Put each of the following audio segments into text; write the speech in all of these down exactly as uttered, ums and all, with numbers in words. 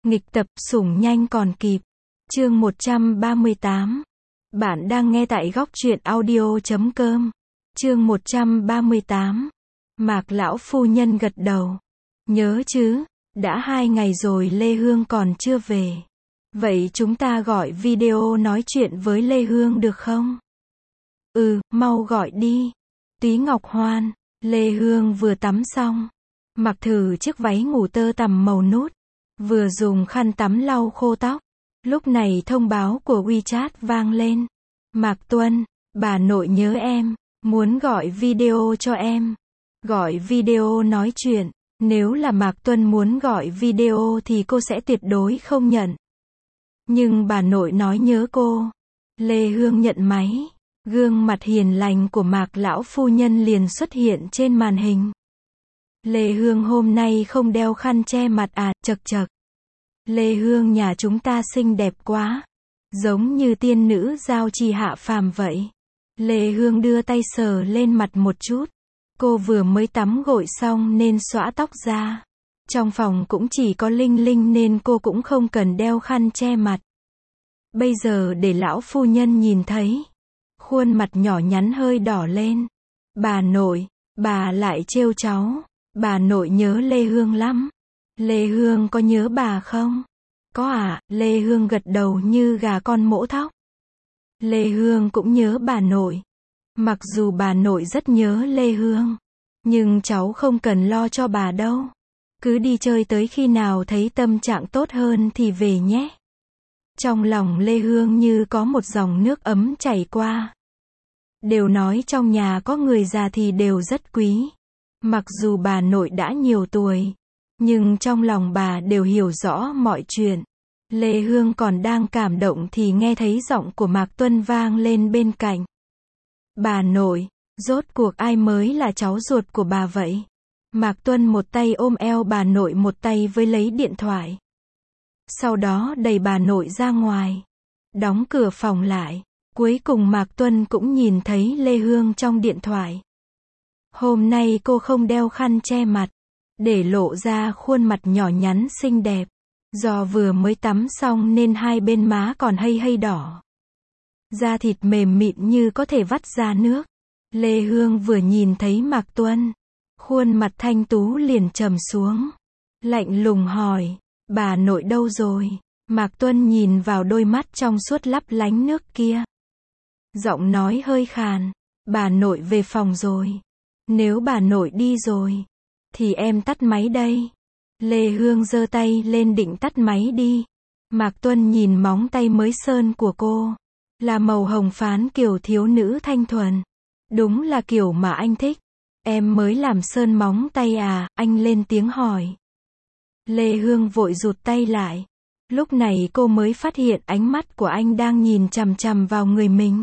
Nghịch tập sủng nhanh còn kịp. Chương một trăm ba mươi tám. Bạn đang nghe tại góc truyện audio chấm com. Chương một trăm ba mươi tám. Mạc lão phu nhân gật đầu. Nhớ chứ, đã hai ngày rồi Lê Hương còn chưa về. Vậy chúng ta gọi video nói chuyện với Lê Hương được không? Ừ, mau gọi đi. Túy Ngọc Hoan. Lê Hương vừa tắm xong, mặc thử chiếc váy ngủ tơ tằm màu nút, vừa dùng khăn tắm lau khô tóc. Lúc này thông báo của WeChat vang lên. Mạc Tuân, bà nội nhớ em, muốn gọi video cho em. Gọi video nói chuyện. Nếu là Mạc Tuân muốn gọi video thì cô sẽ tuyệt đối không nhận. Nhưng bà nội nói nhớ cô. Lê Hương nhận máy. Gương mặt hiền lành của Mạc lão phu nhân liền xuất hiện trên màn hình. Lê Hương hôm nay không đeo khăn che mặt à, chật chật. Lê Hương nhà chúng ta xinh đẹp quá. Giống như tiên nữ giao trì hạ phàm vậy. Lê Hương đưa tay sờ lên mặt một chút. Cô vừa mới tắm gội xong nên xõa tóc ra. Trong phòng cũng chỉ có Linh Linh nên cô cũng không cần đeo khăn che mặt. Bây giờ để lão phu nhân nhìn thấy. Khuôn mặt nhỏ nhắn hơi đỏ lên. Bà nội, bà lại trêu cháu. Bà nội nhớ Lê Hương lắm. Lê Hương có nhớ bà không? Có à, Lê Hương gật đầu như gà con mổ thóc. Lê Hương cũng nhớ bà nội. Mặc dù bà nội rất nhớ Lê Hương, nhưng cháu không cần lo cho bà đâu. Cứ đi chơi tới khi nào thấy tâm trạng tốt hơn thì về nhé. Trong lòng Lê Hương như có một dòng nước ấm chảy qua. Đều nói trong nhà có người già thì đều rất quý. Mặc dù bà nội đã nhiều tuổi, nhưng trong lòng bà đều hiểu rõ mọi chuyện. Lê Hương còn đang cảm động thì nghe thấy giọng của Mạc Tuân vang lên bên cạnh. Bà nội, rốt cuộc ai mới là cháu ruột của bà vậy? Mạc Tuân một tay ôm eo bà nội một tay với lấy điện thoại. Sau đó đẩy bà nội ra ngoài. Đóng cửa phòng lại. Cuối cùng Mạc Tuân cũng nhìn thấy Lê Hương trong điện thoại. Hôm nay cô không đeo khăn che mặt, để lộ ra khuôn mặt nhỏ nhắn xinh đẹp. Do vừa mới tắm xong nên hai bên má còn hay hay đỏ. Da thịt mềm mịn như có thể vắt ra nước. Lê Hương vừa nhìn thấy Mạc Tuân, khuôn mặt thanh tú liền trầm xuống. Lạnh lùng hỏi, bà nội đâu rồi? Mạc Tuân nhìn vào đôi mắt trong suốt lấp lánh nước kia. Giọng nói hơi khàn, bà nội về phòng rồi. Nếu bà nội đi rồi, thì em tắt máy đây. Lê Hương giơ tay lên định tắt máy đi. Mạc Tuân nhìn móng tay mới sơn của cô. Là màu hồng phán kiểu thiếu nữ thanh thuần. Đúng là kiểu mà anh thích. Em mới làm sơn móng tay à, anh lên tiếng hỏi. Lê Hương vội rụt tay lại. Lúc này cô mới phát hiện ánh mắt của anh đang nhìn chằm chằm vào người mình.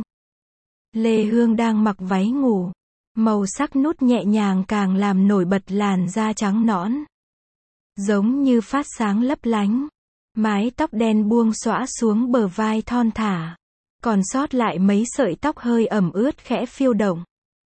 Lê Hương đang mặc váy ngủ. Màu sắc nút nhẹ nhàng càng làm nổi bật làn da trắng nõn. Giống như phát sáng lấp lánh. Mái tóc đen buông xõa xuống bờ vai thon thả. Còn sót lại mấy sợi tóc hơi ẩm ướt khẽ phiêu động.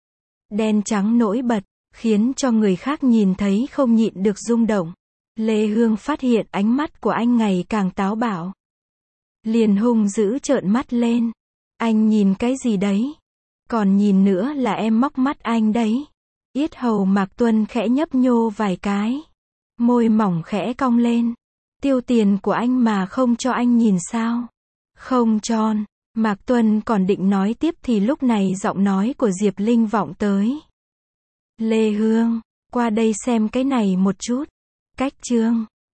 Đen trắng nổi bật, khiến cho người khác nhìn thấy không nhịn được rung động. Lê Hương phát hiện ánh mắt của anh ngày càng táo bạo. Liền hung dữ trợn mắt lên. Anh nhìn cái gì đấy? Còn nhìn nữa là em móc mắt anh đấy. Yết hầu Mạc Tuân khẽ nhấp nhô vài cái. Môi mỏng khẽ cong lên. Tiêu tiền của anh mà không cho anh nhìn sao? Không cho. Mạc Tuân còn định nói tiếp thì lúc này giọng nói của Diệp Linh vọng tới. Lê Hương, qua đây xem cái này một chút. Cách chương.